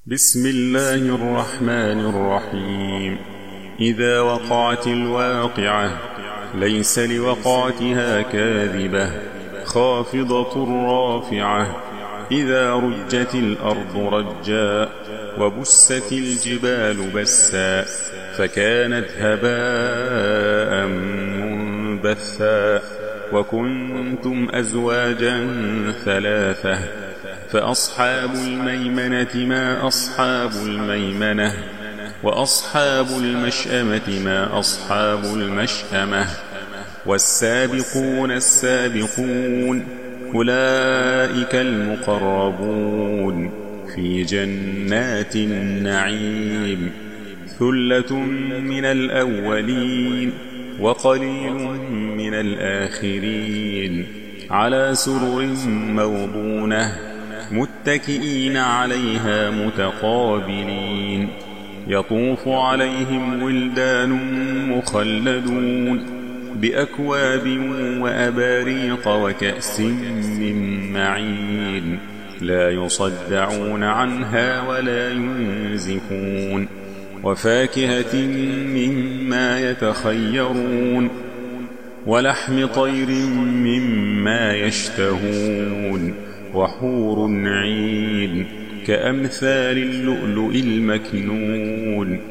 بسم الله الرحمن الرحيم. إذا وقعت الواقعة ليس لوقعتها كاذبة خافضة رافعة. إذا رجت الأرض رجا وبست الجبال بسا فكانت هباء منبثا. وكنتم أزواجا ثلاثة فأصحاب الميمنة ما أصحاب الميمنة وأصحاب المشأمة ما أصحاب المشأمة. والسابقون السابقون أولئك المقربون في جنات النعيم. ثلة من الأولين وقليل من الآخرين. على سرر موضونة متكئين عليها متقابلين. يطوف عليهم ولدان مخلدون بأكواب وأباريق وكأس من معين. لا يصدعون عنها ولا ينزفون. وفاكهة مما يتخيرون ولحم طير مما يشتهون. وحور عين كأمثال اللؤلؤ المكنون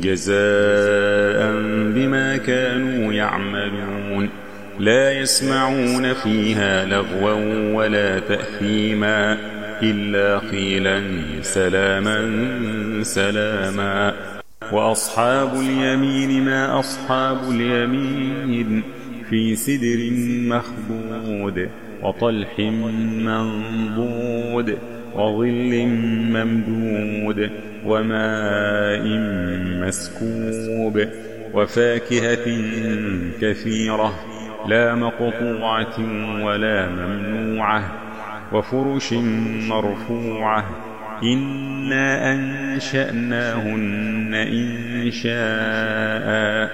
جزاء بما كانوا يعملون. لا يسمعون فيها لغوا ولا تأثيما إلا قيلا سلاما سلاما. وأصحاب اليمين ما أصحاب اليمين في سدر مخضود وطلح منضود وظل ممدود وماء مسكوب. وفاكهة كثيرة لا مقطوعة ولا ممنوعة. وفرش مرفوعة. إنا أنشأناهن إنشاء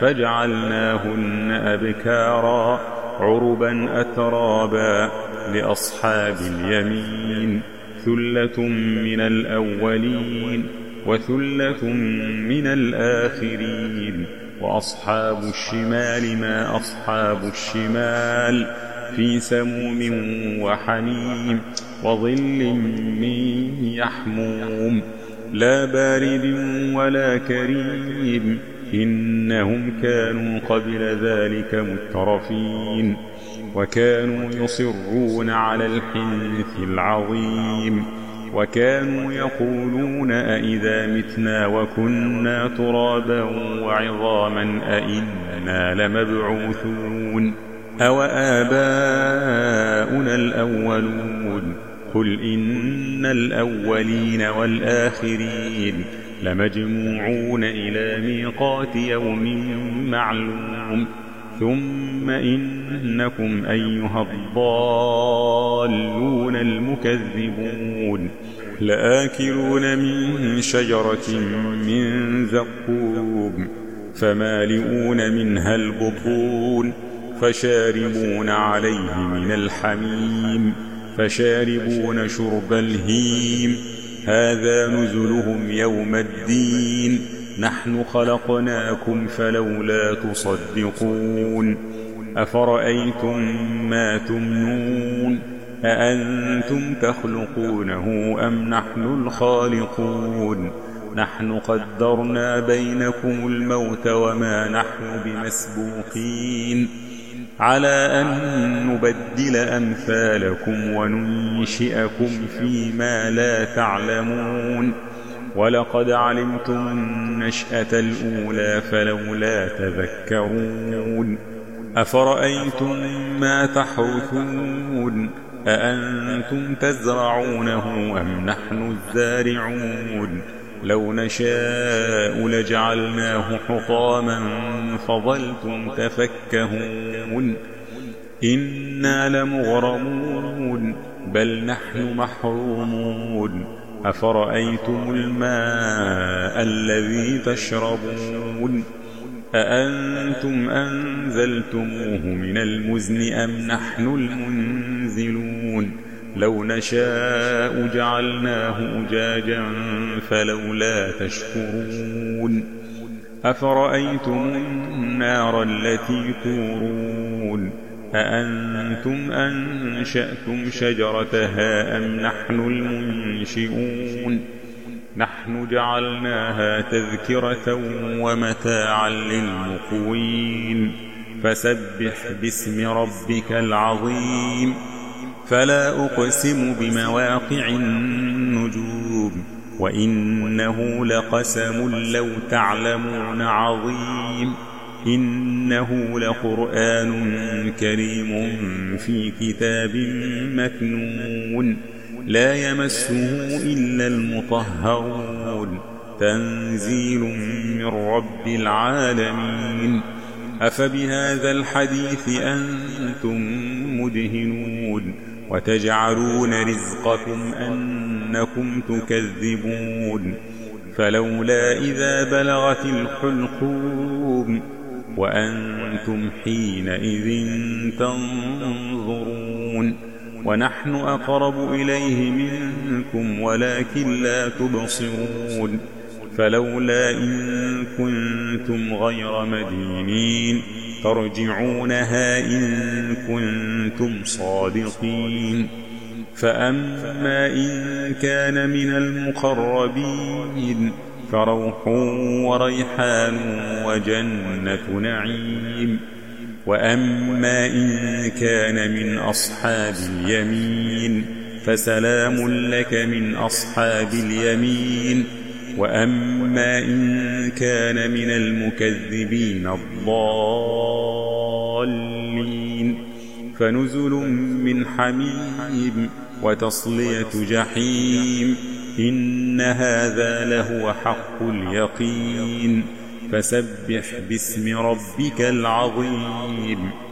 فجعلناهن أبكارا عربا أترابا. لأصحاب اليمين ثلة من الأولين وثلة من الآخرين. وأصحاب الشمال ما أصحاب الشمال في سموم وحميم وظل من يحموم لا بارد ولا كريم. إنهم كانوا قبل ذلك مترفين وكانوا يصرون على الحنث العظيم. وكانوا يقولون أئذا متنا وكنا ترابا وعظاما أئنا لمبعوثون أو آباؤنا الأولون. قل إن الأولين والآخرين لمجموعون إلى ميقات يوم معلوم. ثم إنكم أيها الضالون المكذبون لآكلون من شجرة من زقوم فمالئون منها البطون فشاربون عليه من الحميم فشاربون شرب الهيم. هذا نزلهم يوم الدين. نحن خلقناكم فلولا تصدقون. أفرأيتم ما تمنون أأنتم تخلقونه أم نحن الخالقون. نحن قدرنا بينكم الموت وما نحن بمسبوقين على أن نبدل أمثالكم وننشئكم فيما لا تعلمون. ولقد علمتم النشأة الأولى فلولا تذكرون. أفرأيتم ما تحرثون أأنتم تزرعونه أم نحن الزارعون. لو نشاء لجعلناه حطاما فظلتم تفكهون. إنا لمغرمون بل نحن محرومون. أفرأيتم الماء الذي تشربون أأنتم أنزلتموه من المزن أم نحن المنزلون. لو نشاء جعلناه أجاجا فلولا تشكرون أفرأيتم النار التي تورون أأنتم أنشأتم شجرتها أم نحن المنشئون نحن جعلناها تذكرة ومتاعا للمقوين فسبح باسم ربك العظيم فلا أقسم بمواقع النجوم وإنه لقسم لو تعلمون عظيم إنه لقرآن كريم في كتاب مكنون لا يمسه إلا المطهرون تنزيل من رب العالمين أفبهذا الحديث أنتم مدهنون وتجعلون رزقكم أنكم تكذبون فلولا إذا بلغت الحلقوم وأنتم حينئذ تنظرون ونحن أقرب إليه منكم ولكن لا تبصرون فلولا إن كنتم غير مدينين ترجعونها إن كنتم صادقين فأما إن كان من المقربين فروح وريحان وجنة نعيم وأما إن كان من أصحاب اليمين فسلام لك من أصحاب اليمين وأما إن كان من المكذبين الضالين فنزل من حميم وتصلية جحيم إن هذا لهو حق اليقين فسبح باسم ربك العظيم